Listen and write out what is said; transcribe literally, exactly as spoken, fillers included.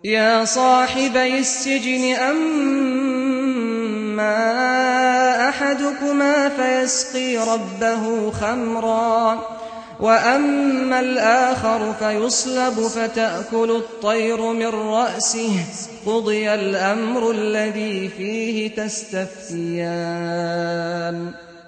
يا صاحبي السجن أما أحدكما فيسقي ربه خمرا وأما الآخر فيصلب فتأكل الطير من رأسه قضي الأمر الذي فيه تستفتيان